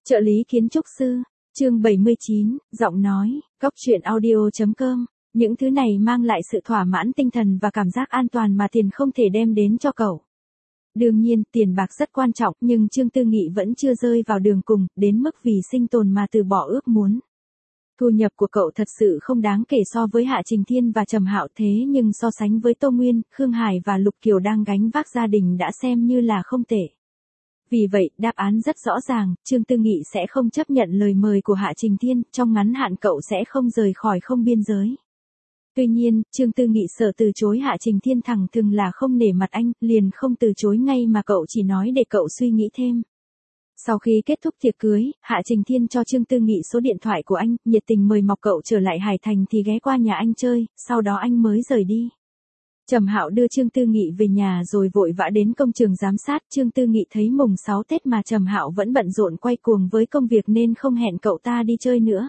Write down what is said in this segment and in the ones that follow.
Trợ lý kiến trúc sư, chương 79, giọng nói, góc truyện audio.com. Những thứ này mang lại sự thỏa mãn tinh thần và cảm giác an toàn mà tiền không thể đem đến cho cậu. Đương nhiên, tiền bạc rất quan trọng, nhưng Trương Tư Nghị vẫn chưa rơi vào đường cùng, đến mức vì sinh tồn mà từ bỏ ước muốn. Thu nhập của cậu thật sự không đáng kể so với Hạ Trình Thiên và Trầm Hạo, thế nhưng so sánh với Tô Nguyên, Khương Hải và Lục Kiều đang gánh vác gia đình đã xem như là không tệ. Vì vậy, đáp án rất rõ ràng, Trương Tư Nghị sẽ không chấp nhận lời mời của Hạ Trình Thiên, trong ngắn hạn cậu sẽ không rời khỏi không biên giới. Tuy nhiên, Trương Tư Nghị sợ từ chối Hạ Trình Thiên thẳng thừng là không nể mặt anh, liền không từ chối ngay mà cậu chỉ nói để cậu suy nghĩ thêm. Sau khi kết thúc tiệc cưới, Hạ Trình Thiên cho Trương Tư Nghị số điện thoại của anh, nhiệt tình mời mọc cậu trở lại Hải Thành thì ghé qua nhà anh chơi, sau đó anh mới rời đi. Trầm Hạo đưa Trương Tư Nghị về nhà rồi vội vã đến công trường giám sát. Trương Tư Nghị thấy mùng 6 Tết mà Trầm Hạo vẫn bận rộn quay cuồng với công việc nên không hẹn cậu ta đi chơi nữa.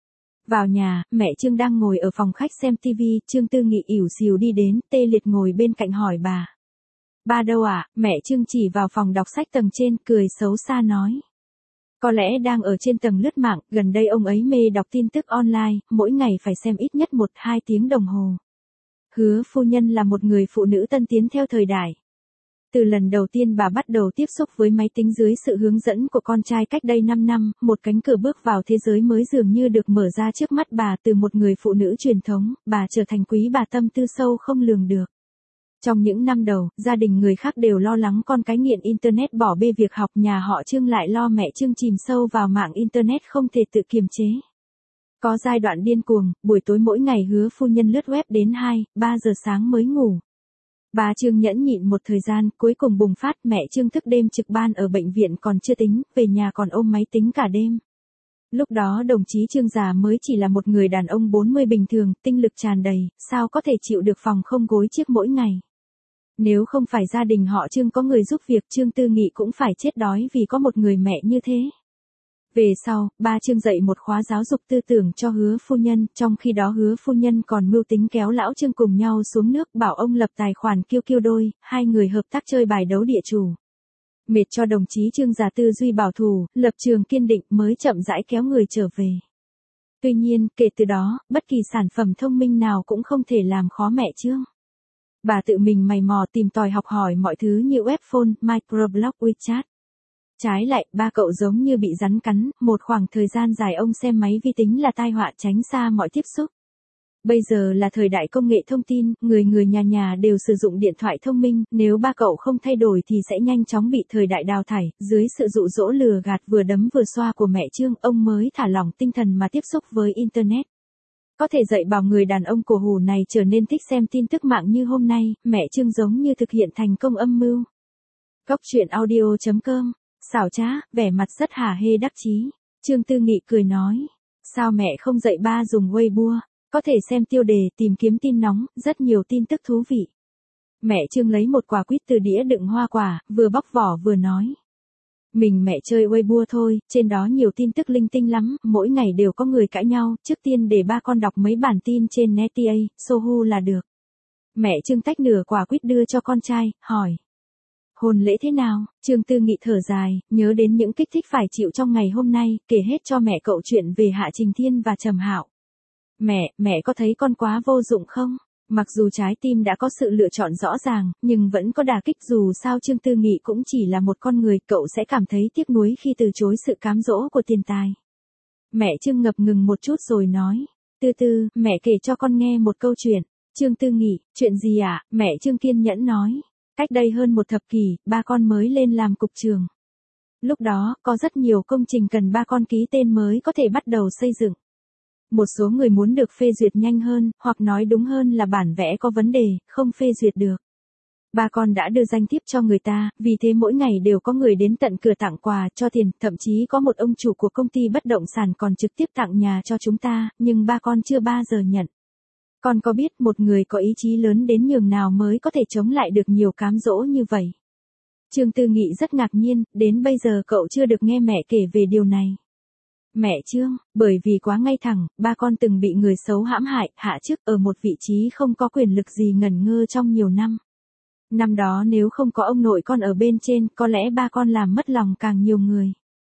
Vào nhà, mẹ Trương đang ngồi ở phòng khách xem tivi, Trương Tư Nghị ỉu xìu đi đến, tê liệt ngồi bên cạnh hỏi bà. Ba đâu ạ? Mẹ Trương chỉ vào phòng đọc sách tầng trên, cười xấu xa nói. Có lẽ đang ở trên tầng lướt mạng, gần đây ông ấy mê đọc tin tức online, mỗi ngày phải xem ít nhất 1-2 tiếng đồng hồ. Hứa phu nhân là một người phụ nữ tân tiến theo thời đại. Từ lần đầu tiên bà bắt đầu tiếp xúc với máy tính dưới sự hướng dẫn của con trai cách đây 5 năm, một cánh cửa bước vào thế giới mới dường như được mở ra trước mắt bà. Từ một người phụ nữ truyền thống, bà trở thành quý bà tâm tư sâu không lường được. Trong những năm đầu, gia đình người khác đều lo lắng con cái nghiện Internet bỏ bê việc học, nhà họ Trương lại lo mẹ Trương chìm sâu vào mạng Internet không thể tự kiềm chế. Có giai đoạn điên cuồng, buổi tối mỗi ngày hứa phu nhân lướt web đến 2-3 giờ sáng mới ngủ. Bà Trương nhẫn nhịn một thời gian, cuối cùng bùng phát. Mẹ Trương thức đêm trực ban ở bệnh viện còn chưa tính, về nhà còn ôm máy tính cả đêm. Lúc đó đồng chí Trương già mới chỉ là một người đàn ông 40 bình thường, tinh lực tràn đầy, sao có thể chịu được phòng không gối chiếc mỗi ngày. Nếu không phải gia đình họ Trương có người giúp việc, Trương Tư Nghị cũng phải chết đói vì có một người mẹ như thế. Về sau, ba Trương dạy một khóa giáo dục tư tưởng cho hứa phu nhân, trong khi đó hứa phu nhân còn mưu tính kéo lão Trương cùng nhau xuống nước, bảo ông lập tài khoản QQ đôi, hai người hợp tác chơi bài đấu địa chủ. Mệt cho đồng chí Trương già tư duy bảo thủ, lập trường kiên định mới chậm rãi kéo người trở về. Tuy nhiên, kể từ đó, bất kỳ sản phẩm thông minh nào cũng không thể làm khó mẹ Trương. Bà tự mình mày mò tìm tòi học hỏi mọi thứ như webphone, microblog, WeChat. Trái lại, ba cậu giống như bị rắn cắn, một khoảng thời gian dài ông xem máy vi tính là tai họa, tránh xa mọi tiếp xúc. Bây giờ là thời đại công nghệ thông tin, người nhà nhà đều sử dụng điện thoại thông minh, nếu ba cậu không thay đổi thì sẽ nhanh chóng bị thời đại đào thải. Dưới sự dụ dỗ lừa gạt vừa đấm vừa xoa của mẹ Trương, ông mới thả lỏng tinh thần mà tiếp xúc với Internet. Có thể dạy bảo người đàn ông cổ hủ này trở nên thích xem tin tức mạng như hôm nay, mẹ Trương giống như thực hiện thành công âm mưu. Góc truyện audio.com. Xảo trá, vẻ mặt rất hả hê đắc chí. Trương Tư Nghị cười nói. Sao mẹ không dạy ba dùng Weibo? Có thể xem tiêu đề, tìm kiếm tin nóng, rất nhiều tin tức thú vị. Mẹ Trương lấy một quả quýt từ đĩa đựng hoa quả, vừa bóc vỏ vừa nói. Mẹ chơi Weibo thôi, trên đó nhiều tin tức linh tinh lắm, mỗi ngày đều có người cãi nhau, trước tiên để ba con đọc mấy bản tin trên NETA, Sohu là được. Mẹ Trương tách nửa quả quýt đưa cho con trai, hỏi. Hôn lễ thế nào? Trương Tư Nghị thở dài, nhớ đến những kích thích phải chịu trong ngày hôm nay, kể hết cho mẹ cậu chuyện về Hạ Trình Thiên và Trầm Hạo. Mẹ có thấy con quá vô dụng không? Mặc dù trái tim đã có sự lựa chọn rõ ràng, nhưng vẫn có đả kích, dù sao Trương Tư Nghị cũng chỉ là một con người, cậu sẽ cảm thấy tiếc nuối khi từ chối sự cám dỗ của tiền tài. Mẹ Trương ngập ngừng một chút rồi nói, từ từ, mẹ kể cho con nghe một câu chuyện. Trương Tư Nghị, chuyện gì ạ? Mẹ Trương kiên nhẫn nói. Cách đây hơn một thập kỷ, ba con mới lên làm cục trưởng. Lúc đó, có rất nhiều công trình cần ba con ký tên mới có thể bắt đầu xây dựng. Một số người muốn được phê duyệt nhanh hơn, hoặc nói đúng hơn là bản vẽ có vấn đề, không phê duyệt được. Ba con đã đưa danh thiếp cho người ta, vì thế mỗi ngày đều có người đến tận cửa tặng quà, cho tiền, thậm chí có một ông chủ của công ty bất động sản còn trực tiếp tặng nhà cho chúng ta, nhưng ba con chưa bao giờ nhận. Con có biết một người có ý chí lớn đến nhường nào mới có thể chống lại được nhiều cám dỗ như vậy? Trương Tư Nghị rất ngạc nhiên, đến bây giờ cậu chưa được nghe mẹ kể về điều này. Mẹ Trương, bởi vì quá ngay thẳng, ba con từng bị người xấu hãm hại, hạ chức ở một vị trí không có quyền lực gì ngẩn ngơ trong nhiều năm. Năm đó nếu không có ông nội con ở bên trên, có lẽ ba con làm mất lòng càng nhiều người.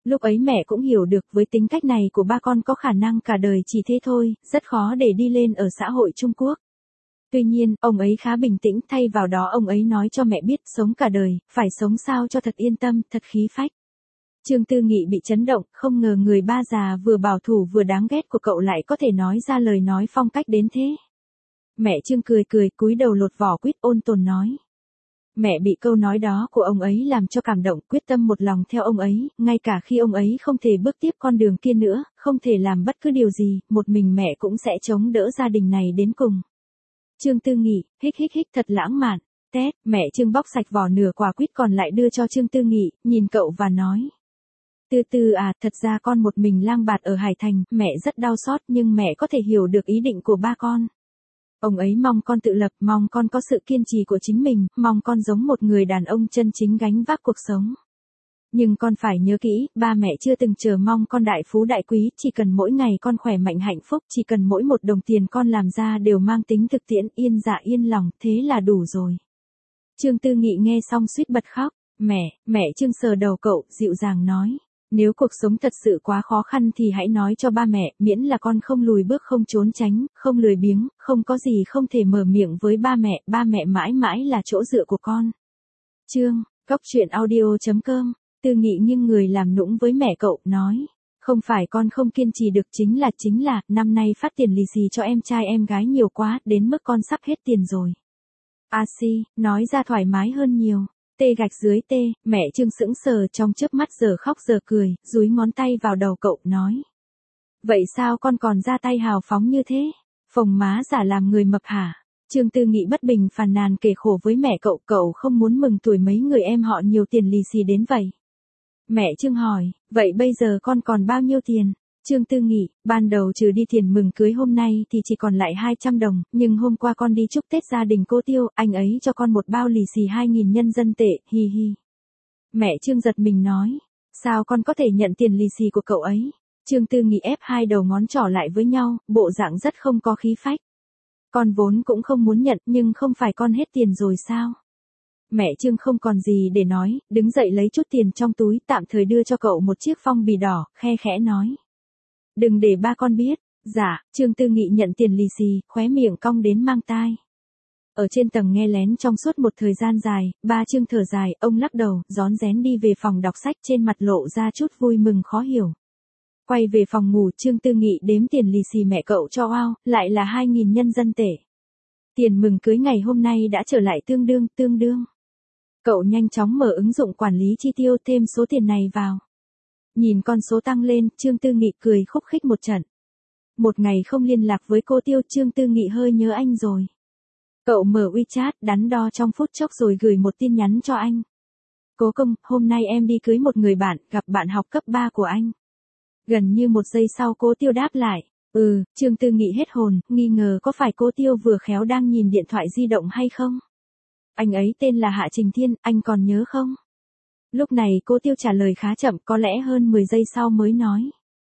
Lúc ấy mẹ cũng hiểu được với tính cách này của ba con có khả năng cả đời chỉ thế thôi, rất khó để đi lên ở xã hội Trung Quốc. Tuy nhiên, ông ấy khá bình tĩnh, thay vào đó ông ấy nói cho mẹ biết sống cả đời, phải sống sao cho thật yên tâm, thật khí phách. Trương Tư Nghị bị chấn động, không ngờ người ba già vừa bảo thủ vừa đáng ghét của cậu lại có thể nói ra lời nói phong cách đến thế. Mẹ Trương cười cười, cúi đầu lột vỏ quýt ôn tồn nói. Mẹ bị câu nói đó của ông ấy làm cho cảm động, quyết tâm một lòng theo ông ấy, ngay cả khi ông ấy không thể bước tiếp con đường kia nữa, không thể làm bất cứ điều gì, một mình mẹ cũng sẽ chống đỡ gia đình này đến cùng. Trương Tư Nghị, hích hích hích thật lãng mạn. Tét, mẹ Trương bóc sạch vỏ nửa quả quýt còn lại đưa cho Trương Tư Nghị, nhìn cậu và nói. Từ từ à, thật ra con một mình lang bạt ở Hải Thành, mẹ rất đau xót nhưng mẹ có thể hiểu được ý định của ba con. Ông ấy mong con tự lập, mong con có sự kiên trì của chính mình, mong con giống một người đàn ông chân chính gánh vác cuộc sống. Nhưng con phải nhớ kỹ, ba mẹ chưa từng chờ mong con đại phú đại quý, chỉ cần mỗi ngày con khỏe mạnh hạnh phúc, chỉ cần mỗi một đồng tiền con làm ra đều mang tính thực tiễn, yên dạ yên lòng, thế là đủ rồi. Trương Tư Nghị nghe xong suýt bật khóc, mẹ Trương sờ đầu cậu, dịu dàng nói. Nếu cuộc sống thật sự quá khó khăn thì hãy nói cho ba mẹ, miễn là con không lùi bước không trốn tránh, không lười biếng, không có gì không thể mở miệng với ba mẹ mãi mãi là chỗ dựa của con. Cóc truyện audio.com, Tư Nghị nghiêng người làm nũng với mẹ cậu, nói. Không phải con không kiên trì được chính là, năm nay phát tiền lì xì cho em trai em gái nhiều quá, đến mức con sắp hết tiền rồi. Nói ra thoải mái hơn nhiều. Mẹ Trương sững sờ trong chớp mắt giờ khóc giờ cười, dúi ngón tay vào đầu cậu, nói. Vậy sao con còn ra tay hào phóng như thế? Phồng má giả làm người mập hả? Trương Tư Nghị bất bình phàn nàn kể khổ với mẹ cậu không muốn mừng tuổi mấy người em họ nhiều tiền lì xì đến vậy. Mẹ Trương hỏi, vậy bây giờ con còn bao nhiêu tiền? Trương Tư Nghị, ban đầu trừ đi tiền mừng cưới hôm nay thì chỉ còn lại 200 đồng, nhưng hôm qua con đi chúc Tết gia đình cô Tiêu, anh ấy cho con một bao lì xì 2.000 nhân dân tệ, hi hi. Mẹ Trương giật mình nói, sao con có thể nhận tiền lì xì của cậu ấy? Trương Tư Nghị ép hai đầu ngón trỏ lại với nhau, bộ dạng rất không có khí phách. Con vốn cũng không muốn nhận, nhưng không phải con hết tiền rồi sao? Mẹ Trương không còn gì để nói, đứng dậy lấy chút tiền trong túi, tạm thời đưa cho cậu một chiếc phong bì đỏ, khe khẽ nói. Đừng để ba con biết. Dạ. Trương Tư Nghị nhận tiền lì xì, khóe miệng cong đến mang tai. Ở trên tầng nghe lén trong suốt một thời gian dài, ba Trương thở dài, ông lắc đầu, rón rén đi về phòng đọc sách, trên mặt lộ ra chút vui mừng khó hiểu. Quay về phòng ngủ, Trương Tư Nghị đếm tiền lì xì mẹ cậu cho lại là 2.000 nhân dân tệ. Tiền mừng cưới ngày hôm nay đã trở lại tương đương. Cậu nhanh chóng mở ứng dụng quản lý chi tiêu, thêm số tiền này vào. Nhìn con số tăng lên, Trương Tư Nghị cười khúc khích một trận. Một ngày không liên lạc với cô Tiêu, Trương Tư Nghị hơi nhớ anh rồi. Cậu mở WeChat, đắn đo trong phút chốc rồi gửi một tin nhắn cho anh. Cố công, hôm nay em đi cưới một người bạn, gặp bạn học cấp 3 của anh. Gần như một giây sau cô Tiêu đáp lại. Trương Tư Nghị hết hồn, nghi ngờ có phải cô Tiêu vừa khéo đang nhìn điện thoại di động hay không? Anh ấy tên là Hạ Trình Thiên, anh còn nhớ không? Lúc này cô Tiêu trả lời khá chậm, có lẽ hơn 10 giây sau mới nói.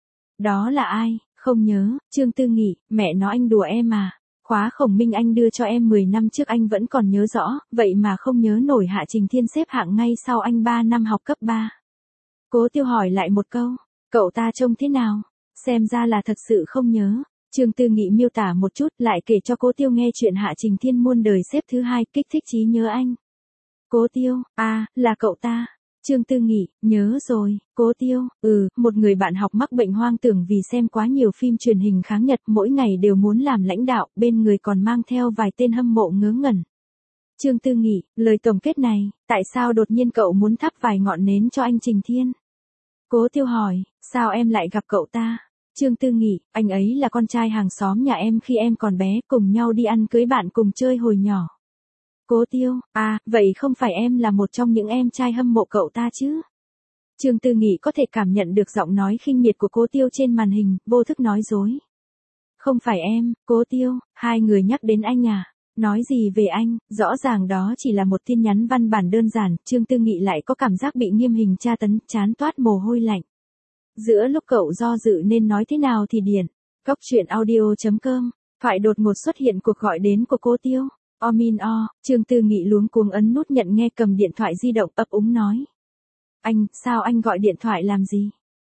Đó là ai? Không nhớ. Trương Tư Nghị, mẹ nó anh đùa em à. Khóa khổng minh anh đưa cho em 10 năm trước anh vẫn còn nhớ rõ, vậy mà không nhớ nổi Hạ Trình Thiên xếp hạng ngay sau anh 3 năm học cấp 3. Cố Tiêu hỏi lại một câu, cậu ta trông thế nào? Xem ra là thật sự không nhớ. Trương Tư Nghị miêu tả một chút, lại kể cho Cố Tiêu nghe chuyện Hạ Trình Thiên muôn đời xếp thứ 2, kích thích trí nhớ anh. Cố Tiêu, là cậu ta. Trương Tư Nghị, nhớ rồi. Cố Tiêu, một người bạn học mắc bệnh hoang tưởng vì xem quá nhiều phim truyền hình kháng Nhật, mỗi ngày đều muốn làm lãnh đạo, bên người còn mang theo vài tên hâm mộ ngớ ngẩn. Trương Tư Nghị, lời tổng kết này, tại sao đột nhiên cậu muốn thắp vài ngọn nến cho anh Trình Thiên? Cố Tiêu hỏi, sao em lại gặp cậu ta? Trương Tư Nghị, anh ấy là con trai hàng xóm nhà em khi em còn bé, cùng nhau đi ăn cưới bạn cùng chơi hồi nhỏ. Cố Tiêu, vậy không phải em là một trong những em trai hâm mộ cậu ta chứ? Trương Tư Nghị có thể cảm nhận được giọng nói khinh miệt của Cố Tiêu trên màn hình, vô thức nói dối. Không phải em, Cố Tiêu, hai người nhắc đến anh à? Nói gì về anh, rõ ràng đó chỉ là một tin nhắn văn bản đơn giản, Trương Tư Nghị lại có cảm giác bị nghiêm hình tra tấn, trán toát mồ hôi lạnh. Giữa lúc cậu do dự nên nói thế nào thì điện. Cóc truyện audio.com, thoại đột ngột xuất hiện cuộc gọi đến của Cố Tiêu. Trương Tư Nghị luống cuống ấn nút nhận nghe, cầm điện thoại di động ấp úng nói. Anh, sao anh gọi điện thoại làm gì?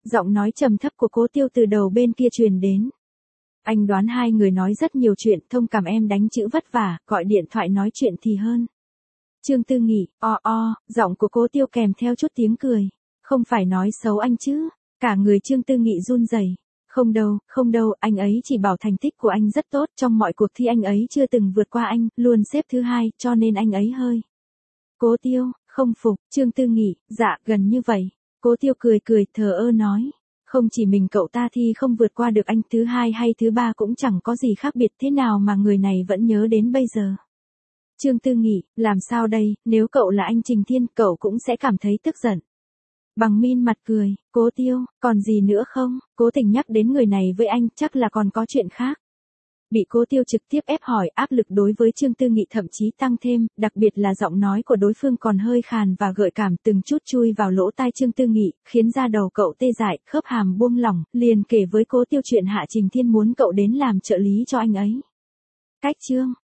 Giọng nói trầm thấp của Cố Tiêu từ đầu bên kia truyền đến. Anh đoán hai người nói rất nhiều chuyện, thông cảm em đánh chữ vất vả, gọi điện thoại nói chuyện thì hơn. Trương Tư Nghị, giọng của Cố Tiêu kèm theo chút tiếng cười. Không phải nói xấu anh chứ? Cả người Trương Tư Nghị run rẩy. Không đâu, anh ấy chỉ bảo thành tích của anh rất tốt, trong mọi cuộc thi anh ấy chưa từng vượt qua anh, luôn xếp thứ 2, cho nên anh ấy hơi. Cố Tiêu, không phục, Trương Tư Nghị, dạ, gần như vậy. Cố Tiêu cười thờ ơ nói. Không chỉ mình cậu ta thi không vượt qua được anh, thứ 2 hay thứ 3 cũng chẳng có gì khác biệt, thế nào mà người này vẫn nhớ đến bây giờ. Trương Tư Nghị, làm sao đây, nếu cậu là anh Trình Thiên, cậu cũng sẽ cảm thấy tức giận. Bằng Min mặt cười, Cố Tiêu, còn gì nữa không? Cố Tình nhắc đến người này với anh, chắc là còn có chuyện khác. Bị Cố Tiêu trực tiếp ép hỏi, áp lực đối với Trương Tư Nghị thậm chí tăng thêm, đặc biệt là giọng nói của đối phương còn hơi khàn và gợi cảm, từng chút chui vào lỗ tai Trương Tư Nghị, khiến da đầu cậu tê dại, khớp hàm buông lỏng, liền kể với Cố Tiêu chuyện Hạ Trình Thiên muốn cậu đến làm trợ lý cho anh ấy. Cách Trương